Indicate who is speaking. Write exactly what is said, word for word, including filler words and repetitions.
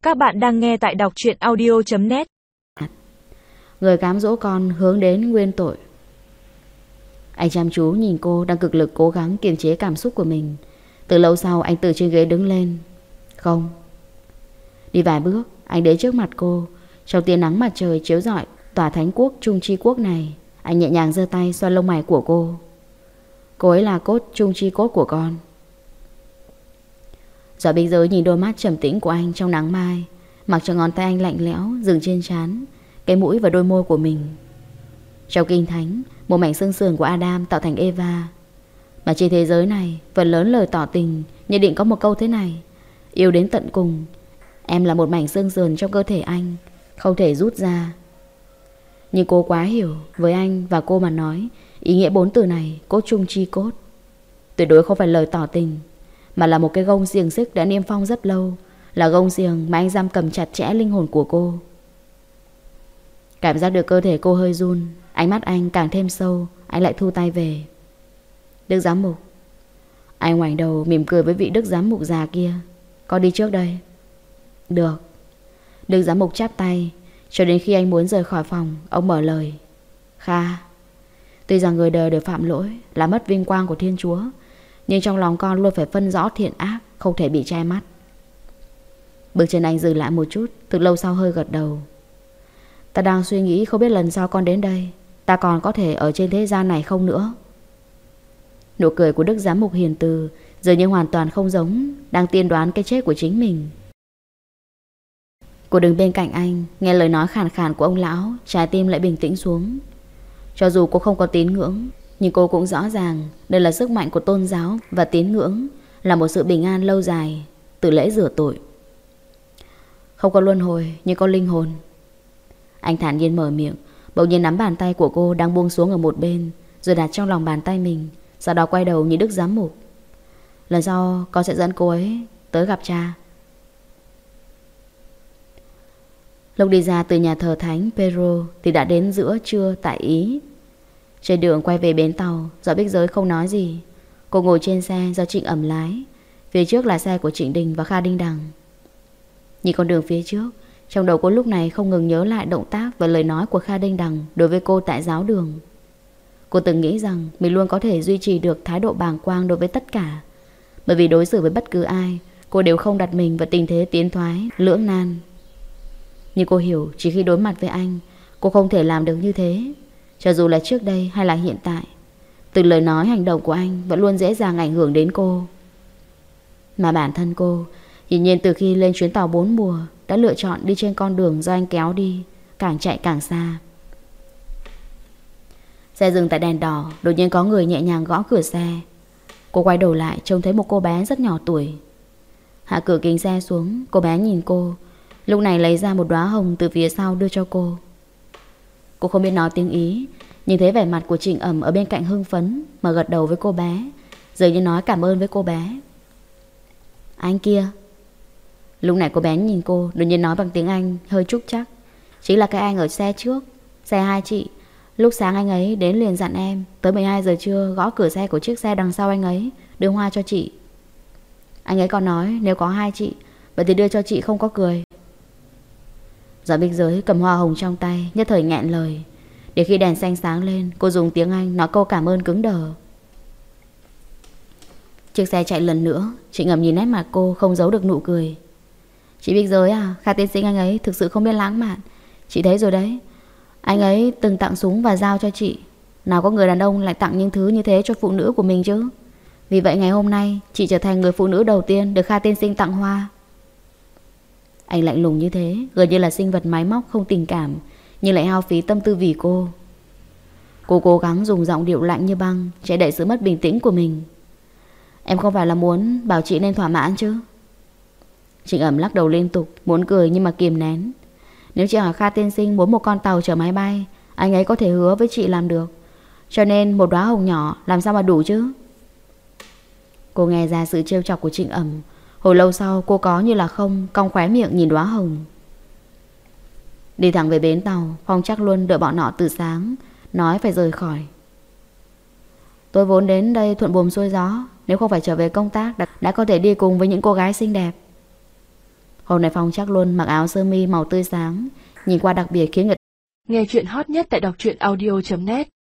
Speaker 1: Các bạn đang nghe tại đọc truyện audio chấm net.
Speaker 2: Người cám dỗ con hướng đến nguyên tội. Anh chăm chú nhìn cô đang cực lực cố gắng kiềm chế cảm xúc của mình. Từ lâu sau anh từ trên ghế đứng lên. Không. Đi vài bước anh đến trước mặt cô. Trong tia nắng mặt trời chiếu rọi tòa thánh quốc Trung Chi Quốc này, anh nhẹ nhàng giơ tay xoa lông mày của cô. Cô ấy là cốt Trung Chi Cốt của con. Giỏi biên giới nhìn đôi mắt trầm tĩnh của anh trong nắng mai, mặc cho ngón tay anh lạnh lẽo dừng trên trán, cái mũi và đôi môi của mình. Trong kinh thánh, một mảnh xương sườn của Adam tạo thành Eva. Mà trên thế giới này, phần lớn lời tỏ tình nhất định có một câu thế này: yêu đến tận cùng. Em là một mảnh xương sườn trong cơ thể anh, không thể rút ra. Nhưng cô quá hiểu, với anh và cô mà nói, ý nghĩa bốn từ này, cốt Trung Chi Cốt, tuyệt đối không phải lời tỏ tình, mà là một cái gông xiềng xích đã niêm phong rất lâu. Là gông xiềng mà anh giam cầm chặt chẽ linh hồn của cô. Cảm giác được cơ thể cô hơi run, ánh mắt anh càng thêm sâu. Anh lại thu tay về. Đức giám mục. Anh ngoảnh đầu mỉm cười với vị đức giám mục già kia. Con đi trước đây. Được. Đức giám mục chắp tay. Cho đến khi anh muốn rời khỏi phòng, ông mở lời. Kha, tuy rằng người đời đều phạm lỗi, là mất vinh quang của Thiên Chúa, nhưng trong lòng con luôn phải phân rõ thiện ác, không thể bị che mắt. Bước chân anh dừng lại một chút, thực lâu sau hơi gật đầu. Ta đang suy nghĩ không biết lần sau con đến đây, ta còn có thể ở trên thế gian này không nữa. Nụ cười của đức giám mục hiền từ dường như hoàn toàn không giống, đang tiên đoán cái chết của chính mình. Cô đứng bên cạnh anh, nghe lời nói khàn khàn của ông lão, trái tim lại bình tĩnh xuống. Cho dù cô không có tín ngưỡng, nhưng cô cũng rõ ràng đây là sức mạnh của tôn giáo, và tín ngưỡng là một sự bình an lâu dài từ lễ rửa tội. Không có luân hồi nhưng có linh hồn. Anh thản nhiên mở miệng, bỗng nhiên nắm bàn tay của cô đang buông xuống ở một bên, rồi đặt trong lòng bàn tay mình. Sau đó quay đầu nhìn đức giám mục. Lần sau con sẽ dẫn cô ấy tới gặp cha. Lúc đi ra từ nhà thờ thánh Pedro thì đã đến giữa trưa tại Ý. Trên đường quay về bến tàu, Giỏi Bích Giới không nói gì. Cô ngồi trên xe do Trịnh Ẩm lái. Phía trước là xe của Trịnh Đình và Kha Đinh Đằng. Nhìn con đường phía trước, trong đầu cô lúc này không ngừng nhớ lại động tác và lời nói của Kha Đinh Đằng đối với cô tại giáo đường. Cô từng nghĩ rằng mình luôn có thể duy trì được thái độ bàng quang đối với tất cả, bởi vì đối xử với bất cứ ai, cô đều không đặt mình vào tình thế tiến thoái, lưỡng nan. Nhưng cô hiểu chỉ khi đối mặt với anh, cô không thể làm được như thế. Cho dù là trước đây hay là hiện tại, từng lời nói hành động của anh vẫn luôn dễ dàng ảnh hưởng đến cô. Mà bản thân cô, hiển nhiên từ khi lên chuyến tàu bốn mùa, đã lựa chọn đi trên con đường do anh kéo đi, càng chạy càng xa. Xe dừng tại đèn đỏ, đột nhiên có người nhẹ nhàng gõ cửa xe. Cô quay đầu lại trông thấy một cô bé rất nhỏ tuổi. Hạ cửa kính xe xuống, cô bé nhìn cô, lúc này lấy ra một đóa hồng từ phía sau đưa cho cô. Cô không biết nói tiếng Ý, nhìn thấy vẻ mặt của Trịnh Ẩm ở bên cạnh hưng phấn mà gật đầu với cô bé, dường như nói cảm ơn với cô bé. Anh kia. Lúc này cô bé nhìn cô, đột nhiên nói bằng tiếng Anh hơi trúc chắc. Chính là cái anh ở xe trước, xe hai chị. Lúc sáng anh ấy đến liền dặn em tới mười hai giờ trưa gõ cửa xe của chiếc xe đằng sau anh ấy, đưa hoa cho chị. Anh ấy còn nói nếu có hai chị, vậy thì đưa cho chị không có cười. Giỏi Bích Giới cầm hoa hồng trong tay, nhất thời nghẹn lời. Để khi đèn xanh sáng lên, cô dùng tiếng Anh nói câu cảm ơn cứng đờ. Chiếc xe chạy lần nữa, Trịnh Ẩm nhìn nét mặt cô không giấu được nụ cười. Chị Bích Giới à, Kha tiên sinh anh ấy thực sự không biết lãng mạn. Chị thấy rồi đấy, anh ấy từng tặng súng và dao cho chị. Nào có người đàn ông lại tặng những thứ như thế cho phụ nữ của mình chứ. Vì vậy ngày hôm nay chị trở thành người phụ nữ đầu tiên được Kha tiên sinh tặng hoa. Anh lạnh lùng như thế, gần như là sinh vật máy móc không tình cảm, nhưng lại hao phí tâm tư vì cô. Cô cố gắng dùng giọng điệu lạnh như băng che đậy sự mất bình tĩnh của mình. Em không phải là muốn bảo chị nên thỏa mãn chứ? Trịnh Ẩm lắc đầu liên tục, muốn cười nhưng mà kìm nén. Nếu chị hỏi Kha tiên sinh muốn một con tàu chở máy bay, anh ấy có thể hứa với chị làm được. Cho nên một đóa hồng nhỏ làm sao mà đủ chứ? Cô nghe ra sự trêu chọc của Trịnh Ẩm. Hồi lâu sau cô có như là không, cong khóe miệng nhìn đóa hồng. Đi thẳng về bến tàu, Phong Trác Luân đợi bọn họ từ sáng, nói phải rời khỏi. Tôi vốn đến đây thuận buồm xuôi gió, nếu không phải trở về công tác đã, đã có thể đi cùng với những cô gái xinh đẹp. Hôm nay Phong chắc luôn mặc áo sơ mi màu tươi sáng, nhìn qua đặc biệt khiến người
Speaker 1: Nghe chuyện hot nhất tại đọc truyện audio chấm net.